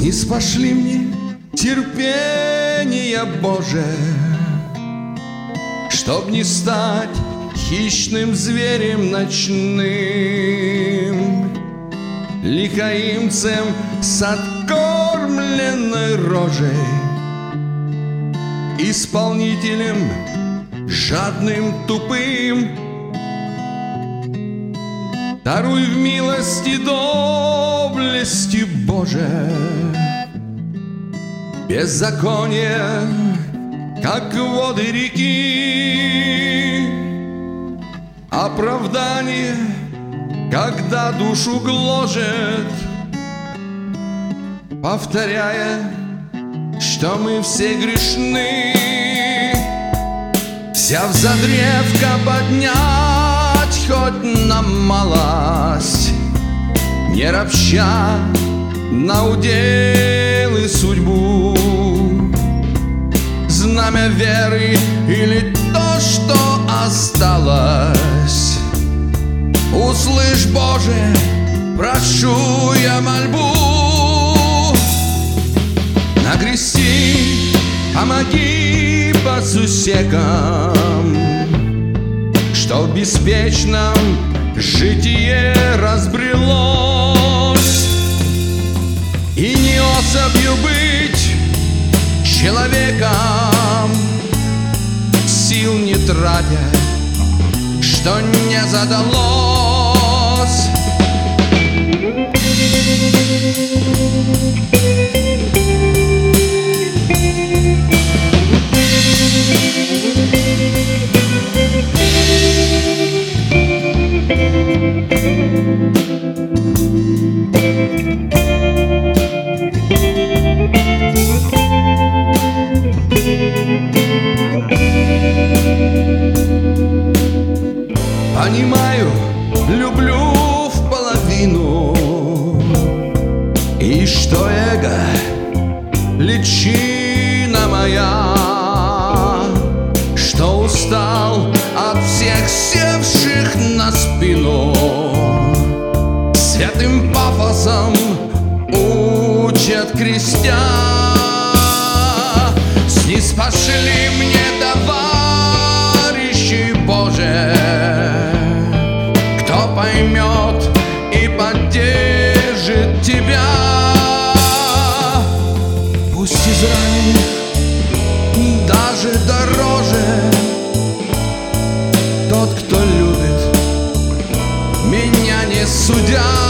Ниспошли мне терпение, Боже, чтоб не стать хищным зверем ночным, лихаимцем с откормленной рожей, исполнителем жадным, тупым. Даруй в милости, доблести, Боже, беззаконие, как воды реки, оправдание, когда душу гложет, повторяя, что мы все грешны. Взяв за древко поднять хоть на малость, не ропща на удел и судьбу, знамя веры или то, что осталось. Услышь, Боже, прошу я мольбу. Нагрести, помоги по сусекам, что в беспечном житие разбрелось, и не особью быть человеком, сил не тратя, что не задалось. Понимаю, люблю в половину, и что эго личина моя, что устал от всех севших на спину, святым пафосом учат крестьян. Ниспошли мне, товарищи, Боже, кто поймет и поддержит Тебя. Пусть израненных даже дороже тот, кто любит меня, не судя.